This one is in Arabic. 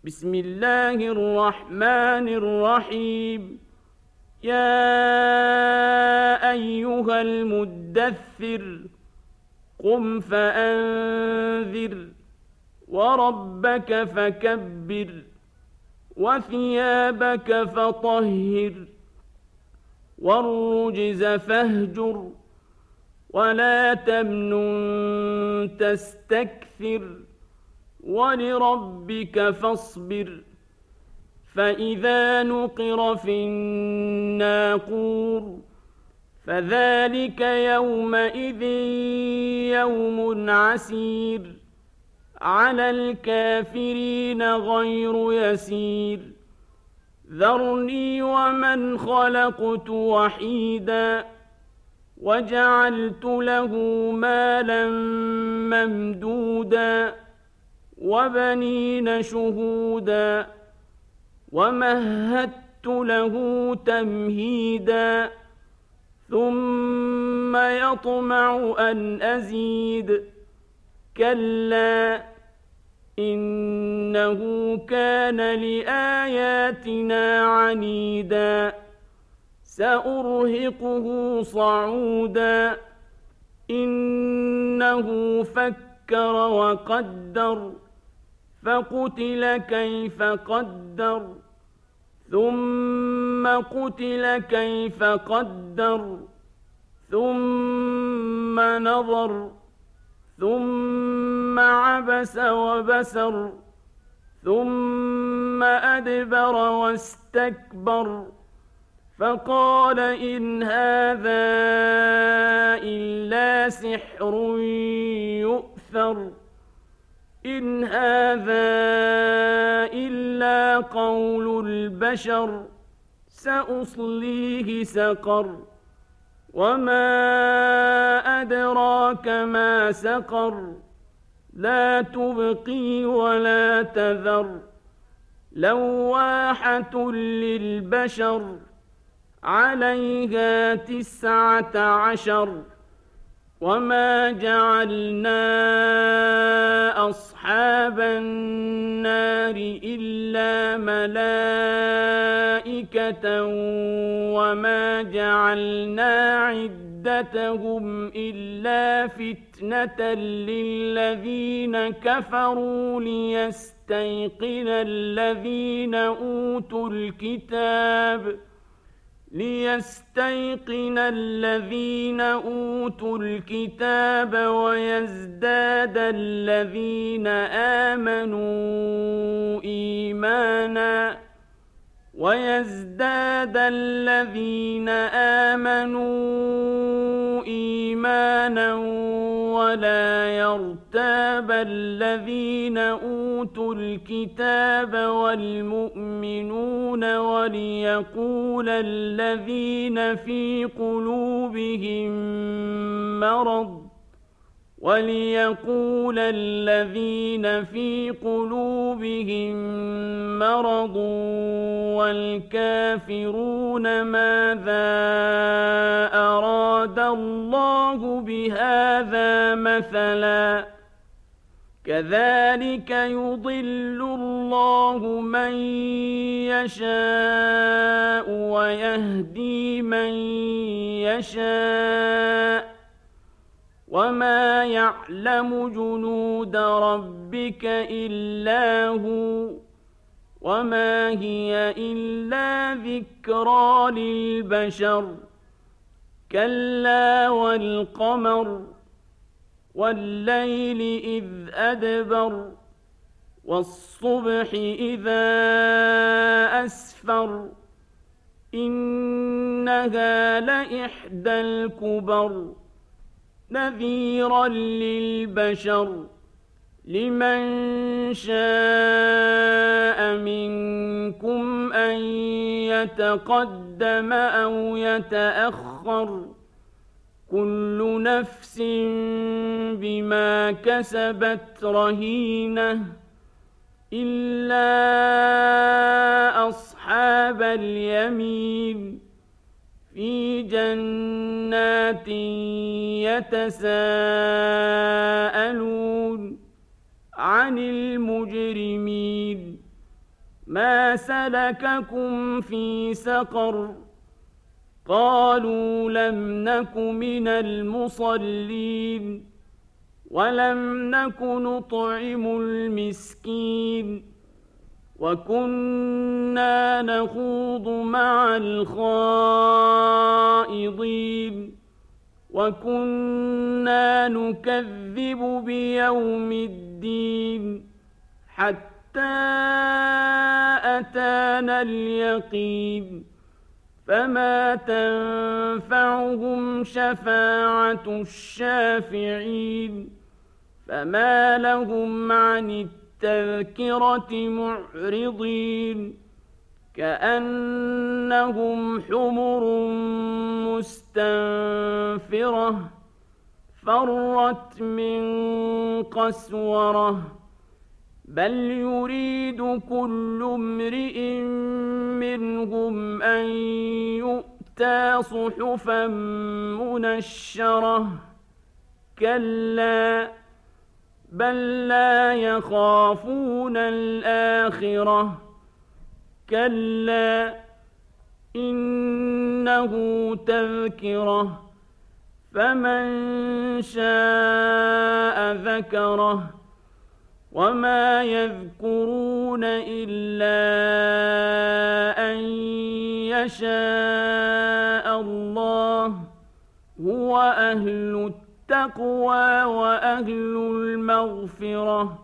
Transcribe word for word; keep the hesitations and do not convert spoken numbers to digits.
بسم الله الرحمن الرحيم. يا أيها المدثر قم فأنذر وربك فكبر وثيابك فطهر والرجز فاهجر ولا تمنن تستكثر ولربك فاصبر. فإذا نقر في الناقور فذلك يومئذ يوم عسير على الكافرين غير يسير. ذرني ومن خلقت وحيدا وجعلت له مالا ممدودا وبنين شهودا ومهدت له تمهيدا ثم يطمع أن أزيد كلا إنه كان لآياتنا عنيدا سأرهقه صعودا إنه فكر وقدر فقتل كيف قدر ثم قتل كيف قدر ثم نظر ثم عبس وبسر ثم أدبر واستكبر فقال إن هذا إلا سحر يؤثر إن هذا إلا قول البشر سأصليه سقر وما أدراك ما سقر لا تبقي ولا تذر لواحة للبشر عليها تسعة عشر. وما جعلنا أصحاب النار إلا ملائكة وما جعلنا عدتهم إلا فتنة للذين كفروا ليستيقن الذين أوتوا الكتاب ليستيقن الذين أوتوا الكتاب ويزداد الذين آمنوا إيمانا ويزداد الذين آمنوا إيمانا ولا يرتاب الذين أوتوا الكتاب والمؤمنون وليقول الذين في قلوبهم مرض وليقول الذين في قلوبهم مرض والكافرون ماذا أراد الله بهذا مثلا كذلك يضل الله من يشاء ويهدي من يشاء وما يعلم جنود ربك إلا هو وما هي إلا ذكرى للبشر. كلا والقمر والليل إذ أدبر والصبح إذا أسفر إنها لإحدى الكبر نذيرا للبشر لمن شاء منكم أن يتقدم أو يتأخر كل نفس بما كسبت رهينة إلا أصحاب اليمين في جنات يتساءلون عن المجرمين ما سلككم في سقر قالوا لم نك من المصلين ولم نك نطعم المسكين وكنا نخوض مع الخائضين وكنا نكذب بيوم الدين حتى أتانا اليقين فما تنفعهم شفاعة الشافعين فما لهم عن التذكرة معرضين كأنهم حمر مستنفرة فرت من قسورة بل يريد كل امرئ منهم أن يؤتى صحفا منشرة كلا بل لا يخافون الآخرة كلا إنه تذكرة فمن شاء ذكره وما يذكرون إلا أن يشاء الله هو أهل التقوى وأهل المغفرة